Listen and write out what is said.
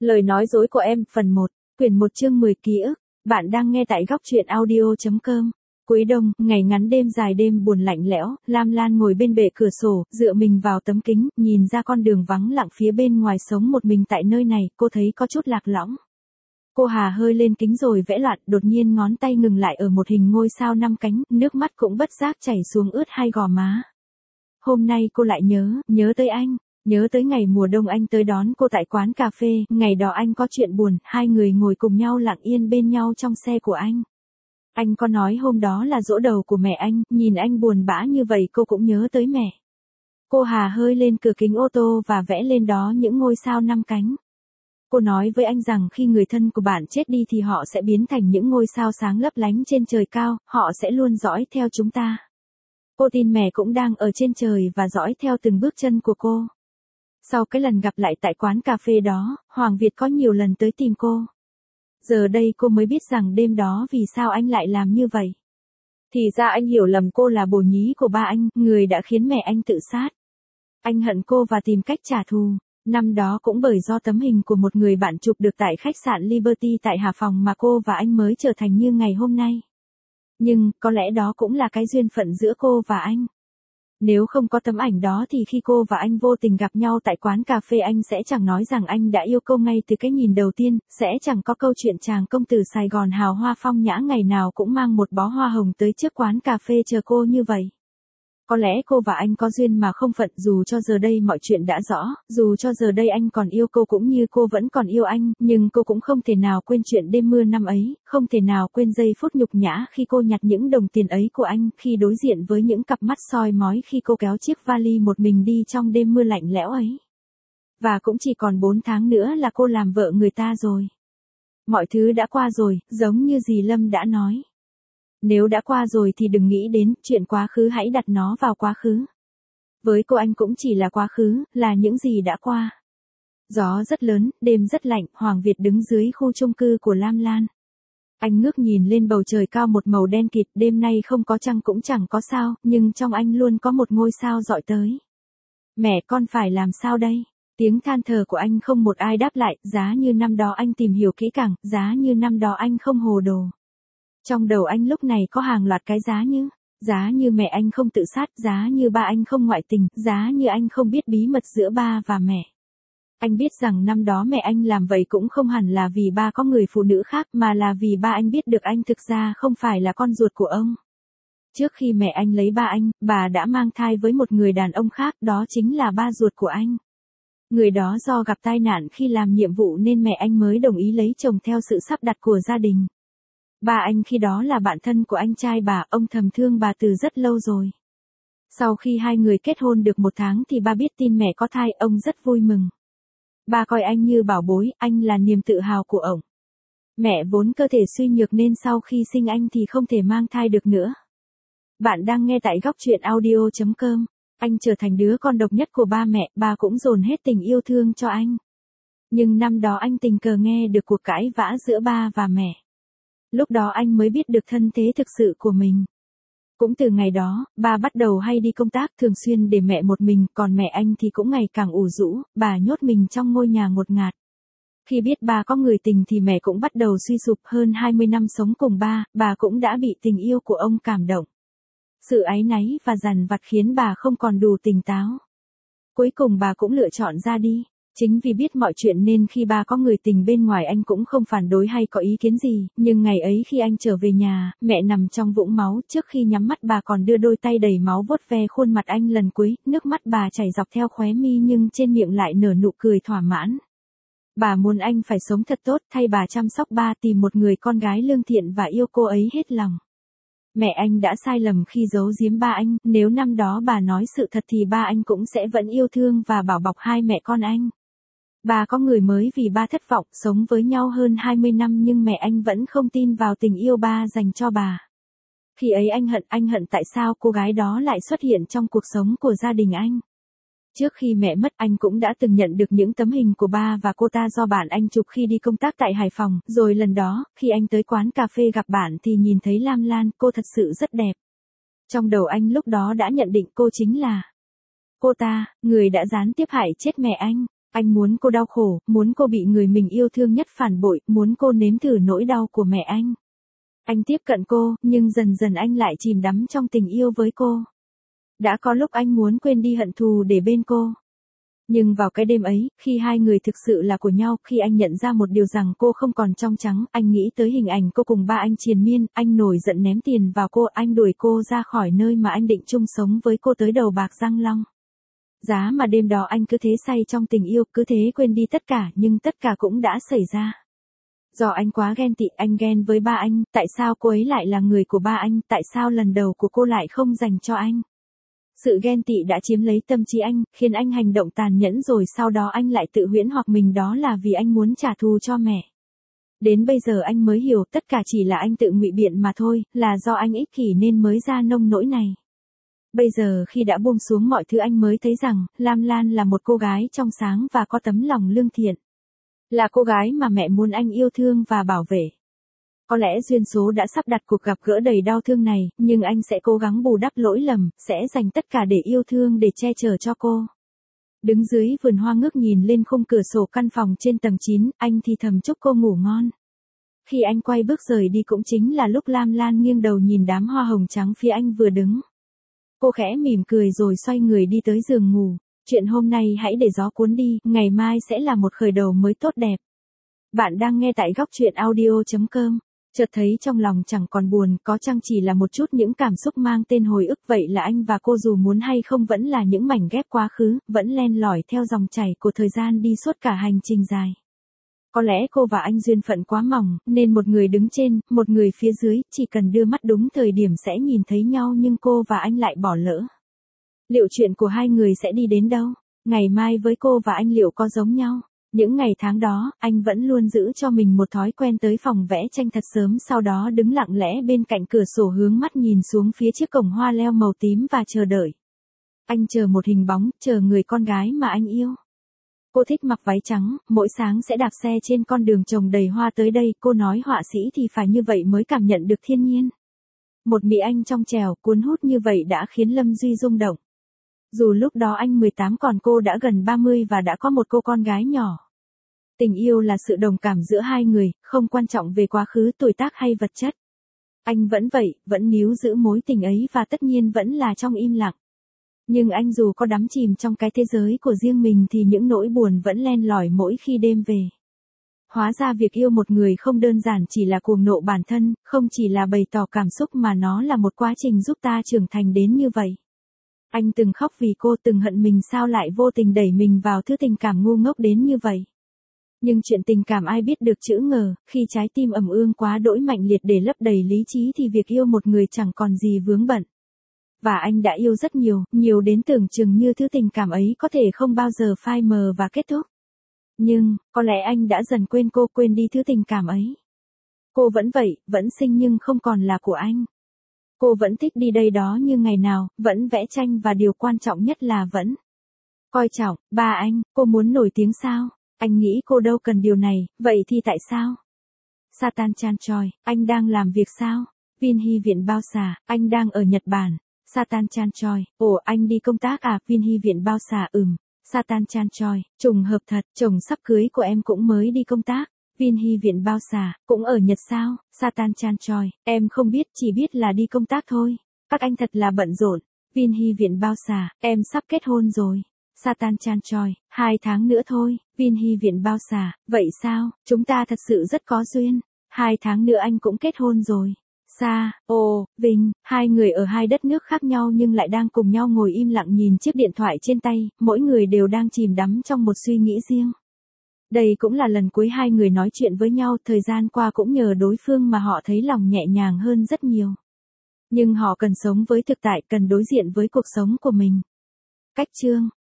Lời nói dối của em, phần 1, quyển 1 chương 10 ký ức. Bạn đang nghe tại góc truyện audio.com. Cuối đông, ngày ngắn đêm dài, đêm buồn lạnh lẽo, Lam Lan ngồi bên bệ cửa sổ, dựa mình vào tấm kính, nhìn ra con đường vắng lặng phía bên ngoài. Sống một mình tại nơi này, cô thấy có chút lạc lõng. Cô hà hơi lên kính rồi vẽ loạn, đột nhiên ngón tay ngừng lại ở một hình ngôi sao 5 cánh, nước mắt cũng bất giác chảy xuống ướt hai gò má. Hôm nay cô lại nhớ tới anh. Nhớ tới ngày mùa đông anh tới đón cô tại quán cà phê, ngày đó anh có chuyện buồn, hai người ngồi cùng nhau lặng yên bên nhau trong xe của anh. Anh có nói hôm đó là giỗ đầu của mẹ anh, nhìn anh buồn bã như vậy cô cũng nhớ tới mẹ. Cô hà hơi lên cửa kính ô tô và vẽ lên đó những ngôi sao 5 cánh. Cô nói với anh rằng khi người thân của bạn chết đi thì họ sẽ biến thành những ngôi sao sáng lấp lánh trên trời cao, họ sẽ luôn dõi theo chúng ta. Cô tin mẹ cũng đang ở trên trời và dõi theo từng bước chân của cô. Sau cái lần gặp lại tại quán cà phê đó, Hoàng Việt có nhiều lần tới tìm cô. Giờ đây cô mới biết rằng đêm đó vì sao anh lại làm như vậy. Thì ra anh hiểu lầm cô là bồ nhí của ba anh, người đã khiến mẹ anh tự sát. Anh hận cô và tìm cách trả thù. Năm đó cũng bởi do tấm hình của một người bạn chụp được tại khách sạn Liberty tại Hải Phòng mà cô và anh mới trở thành như ngày hôm nay. Nhưng, có lẽ đó cũng là cái duyên phận giữa cô và anh. Nếu không có tấm ảnh đó thì khi cô và anh vô tình gặp nhau tại quán cà phê anh sẽ chẳng nói rằng anh đã yêu cô ngay từ cái nhìn đầu tiên, sẽ chẳng có câu chuyện chàng công tử Sài Gòn hào hoa phong nhã ngày nào cũng mang một bó hoa hồng tới trước quán cà phê chờ cô như vậy. Có lẽ cô và anh có duyên mà không phận, dù cho giờ đây mọi chuyện đã rõ, dù cho giờ đây anh còn yêu cô cũng như cô vẫn còn yêu anh, nhưng cô cũng không thể nào quên chuyện đêm mưa năm ấy, không thể nào quên giây phút nhục nhã khi cô nhặt những đồng tiền ấy của anh, khi đối diện với những cặp mắt soi mói khi cô kéo chiếc vali một mình đi trong đêm mưa lạnh lẽo ấy. Và cũng chỉ còn 4 tháng nữa là cô làm vợ người ta rồi. Mọi thứ đã qua rồi, giống như dì Lâm đã nói. Nếu đã qua rồi thì đừng nghĩ đến chuyện quá khứ, hãy đặt nó vào quá khứ. Với cô anh cũng chỉ là quá khứ, là những gì đã qua. Gió rất lớn, đêm rất lạnh, Hoàng Việt đứng dưới khu chung cư của Lam Lan. Anh ngước nhìn lên bầu trời cao một màu đen kịt, đêm nay không có trăng cũng chẳng có sao, nhưng trong anh luôn có một ngôi sao dọi tới. Mẹ con phải làm sao đây? Tiếng than thở của anh không một ai đáp lại, giá như năm đó anh tìm hiểu kỹ càng, giá như năm đó anh không hồ đồ. Trong đầu anh lúc này có hàng loạt cái giá như mẹ anh không tự sát, giá như ba anh không ngoại tình, giá như anh không biết bí mật giữa ba và mẹ. Anh biết rằng năm đó mẹ anh làm vậy cũng không hẳn là vì ba có người phụ nữ khác mà là vì ba anh biết được anh thực ra không phải là con ruột của ông. Trước khi mẹ anh lấy ba anh, bà đã mang thai với một người đàn ông khác, đó chính là ba ruột của anh. Người đó do gặp tai nạn khi làm nhiệm vụ nên mẹ anh mới đồng ý lấy chồng theo sự sắp đặt của gia đình. Ba anh khi đó là bạn thân của anh trai bà, ông thầm thương bà từ rất lâu rồi. Sau khi hai người kết hôn được 1 tháng thì ba biết tin mẹ có thai, ông rất vui mừng. Ba coi anh như bảo bối, anh là niềm tự hào của ổng. Mẹ vốn cơ thể suy nhược nên sau khi sinh anh thì không thể mang thai được nữa. Bạn đang nghe tại góc truyện audio.com. Anh trở thành đứa con độc nhất của ba mẹ, ba cũng dồn hết tình yêu thương cho anh. Nhưng năm đó anh tình cờ nghe được cuộc cãi vã giữa ba và mẹ. Lúc đó anh mới biết được thân thế thực sự của mình. Cũng từ ngày đó, ba bắt đầu hay đi công tác thường xuyên để mẹ một mình, còn mẹ anh thì cũng ngày càng ủ rũ, bà nhốt mình trong ngôi nhà ngột ngạt. Khi biết ba có người tình thì mẹ cũng bắt đầu suy sụp, hơn 20 năm sống cùng ba, bà cũng đã bị tình yêu của ông cảm động. Sự áy náy và dằn vặt khiến bà không còn đủ tỉnh táo. Cuối cùng bà cũng lựa chọn ra đi. Chính vì biết mọi chuyện nên khi ba có người tình bên ngoài anh cũng không phản đối hay có ý kiến gì, nhưng ngày ấy khi anh trở về nhà, mẹ nằm trong vũng máu, trước khi nhắm mắt bà còn đưa đôi tay đầy máu vuốt ve khuôn mặt anh lần cuối, nước mắt bà chảy dọc theo khóe mi nhưng trên miệng lại nở nụ cười thỏa mãn. Bà muốn anh phải sống thật tốt, thay bà chăm sóc ba, tìm một người con gái lương thiện và yêu cô ấy hết lòng. Mẹ anh đã sai lầm khi giấu giếm ba anh, nếu năm đó bà nói sự thật thì ba anh cũng sẽ vẫn yêu thương và bảo bọc hai mẹ con anh. Bà có người mới vì ba thất vọng, sống với nhau hơn 20 năm nhưng mẹ anh vẫn không tin vào tình yêu ba dành cho bà. Khi ấy anh hận tại sao cô gái đó lại xuất hiện trong cuộc sống của gia đình anh. Trước khi mẹ mất anh cũng đã từng nhận được những tấm hình của ba và cô ta do bạn anh chụp khi đi công tác tại Hải Phòng, rồi lần đó, khi anh tới quán cà phê gặp bạn thì nhìn thấy Lam Lan, cô thật sự rất đẹp. Trong đầu anh lúc đó đã nhận định cô chính là cô ta, người đã gián tiếp hại chết mẹ anh. Anh muốn cô đau khổ, muốn cô bị người mình yêu thương nhất phản bội, muốn cô nếm thử nỗi đau của mẹ anh. Anh tiếp cận cô, nhưng dần dần anh lại chìm đắm trong tình yêu với cô. Đã có lúc anh muốn quên đi hận thù để bên cô. Nhưng vào cái đêm ấy, khi hai người thực sự là của nhau, khi anh nhận ra một điều rằng cô không còn trong trắng, anh nghĩ tới hình ảnh cô cùng ba anh triền miên, anh nổi giận ném tiền vào cô, anh đuổi cô ra khỏi nơi mà anh định chung sống với cô tới đầu bạc răng long. Giá mà đêm đó anh cứ thế say trong tình yêu, cứ thế quên đi tất cả, nhưng tất cả cũng đã xảy ra. Do anh quá ghen tị, anh ghen với ba anh, tại sao cô ấy lại là người của ba anh, tại sao lần đầu của cô lại không dành cho anh. Sự ghen tị đã chiếm lấy tâm trí anh, khiến anh hành động tàn nhẫn rồi sau đó anh lại tự huyễn hoặc mình đó là vì anh muốn trả thù cho mẹ. Đến bây giờ anh mới hiểu tất cả chỉ là anh tự ngụy biện mà thôi, là do anh ích kỷ nên mới ra nông nỗi này. Bây giờ khi đã buông xuống mọi thứ anh mới thấy rằng, Lam Lan là một cô gái trong sáng và có tấm lòng lương thiện. Là cô gái mà mẹ muốn anh yêu thương và bảo vệ. Có lẽ duyên số đã sắp đặt cuộc gặp gỡ đầy đau thương này, nhưng anh sẽ cố gắng bù đắp lỗi lầm, sẽ dành tất cả để yêu thương để che chở cho cô. Đứng dưới vườn hoa ngước nhìn lên khung cửa sổ căn phòng trên tầng 9, anh thì thầm chúc cô ngủ ngon. Khi anh quay bước rời đi cũng chính là lúc Lam Lan nghiêng đầu nhìn đám hoa hồng trắng phía anh vừa đứng. Cô khẽ mỉm cười rồi xoay người đi tới giường ngủ. Chuyện hôm nay hãy để gió cuốn đi, ngày mai sẽ là một khởi đầu mới tốt đẹp. Bạn đang nghe tại góc truyện audio.com. Chợt thấy trong lòng chẳng còn buồn, có chăng chỉ là một chút những cảm xúc mang tên hồi ức, vậy là anh và cô dù muốn hay không vẫn là những mảnh ghép quá khứ, vẫn len lỏi theo dòng chảy của thời gian đi suốt cả hành trình dài. Có lẽ cô và anh duyên phận quá mỏng, nên một người đứng trên, một người phía dưới, chỉ cần đưa mắt đúng thời điểm sẽ nhìn thấy nhau nhưng cô và anh lại bỏ lỡ. Liệu chuyện của hai người sẽ đi đến đâu? Ngày mai với cô và anh liệu có giống nhau? Những ngày tháng đó, anh vẫn luôn giữ cho mình một thói quen tới phòng vẽ tranh thật sớm, sau đó đứng lặng lẽ bên cạnh cửa sổ hướng mắt nhìn xuống phía chiếc cổng hoa leo màu tím và chờ đợi. Anh chờ một hình bóng, chờ người con gái mà anh yêu. Cô thích mặc váy trắng, mỗi sáng sẽ đạp xe trên con đường trồng đầy hoa tới đây, cô nói họa sĩ thì phải như vậy mới cảm nhận được thiên nhiên. Một Mỹ Anh trong trẻo, cuốn hút như vậy đã khiến Lâm Duy rung động. Dù lúc đó anh 18 còn cô đã gần 30 và đã có một cô con gái nhỏ. Tình yêu là sự đồng cảm giữa hai người, không quan trọng về quá khứ, tuổi tác hay vật chất. Anh vẫn vậy, vẫn níu giữ mối tình ấy và tất nhiên vẫn là trong im lặng. Nhưng anh dù có đắm chìm trong cái thế giới của riêng mình thì những nỗi buồn vẫn len lỏi mỗi khi đêm về. Hóa ra việc yêu một người không đơn giản chỉ là cuồng nộ bản thân, không chỉ là bày tỏ cảm xúc mà nó là một quá trình giúp ta trưởng thành đến như vậy. Anh từng khóc vì cô, từng hận mình sao lại vô tình đẩy mình vào thứ tình cảm ngu ngốc đến như vậy. Nhưng chuyện tình cảm ai biết được chữ ngờ, khi trái tim ầm ương quá đỗi mạnh liệt để lấp đầy lý trí thì việc yêu một người chẳng còn gì vướng bận. Và anh đã yêu rất nhiều, nhiều đến tưởng chừng như thứ tình cảm ấy có thể không bao giờ phai mờ và kết thúc. Nhưng, có lẽ anh đã dần quên cô, quên đi thứ tình cảm ấy. Cô vẫn vậy, vẫn xinh nhưng không còn là của anh. Cô vẫn thích đi đây đó như ngày nào, vẫn vẽ tranh và điều quan trọng nhất là vẫn coi trọng, ba anh, cô muốn nổi tiếng sao? Anh nghĩ cô đâu cần điều này, vậy thì tại sao? Satan Chan Choi, anh đang làm việc sao? Vin Hy Viện Bao Xà, anh đang ở Nhật Bản. Satan Chan Choi, ồ anh đi công tác à? Vin Hy Viện Bao Xà, Satan Chan Choi, trùng hợp thật, chồng sắp cưới của em cũng mới đi công tác. Vin Hy Viện Bao Xà, cũng ở Nhật sao? Satan Chan Choi, em không biết, chỉ biết là đi công tác thôi. Các anh thật là bận rộn. Vin Hy Viện Bao Xà, em sắp kết hôn rồi. Satan Chan Choi, 2 tháng nữa thôi. Vin Hy Viện Bao Xà, vậy sao? Chúng ta thật sự rất có duyên. 2 tháng nữa anh cũng kết hôn rồi. Vinh, hai người ở hai đất nước khác nhau nhưng lại đang cùng nhau ngồi im lặng nhìn chiếc điện thoại trên tay, mỗi người đều đang chìm đắm trong một suy nghĩ riêng. Đây cũng là lần cuối hai người nói chuyện với nhau, thời gian qua cũng nhờ đối phương mà họ thấy lòng nhẹ nhàng hơn rất nhiều. Nhưng họ cần sống với thực tại, cần đối diện với cuộc sống của mình. Cách chương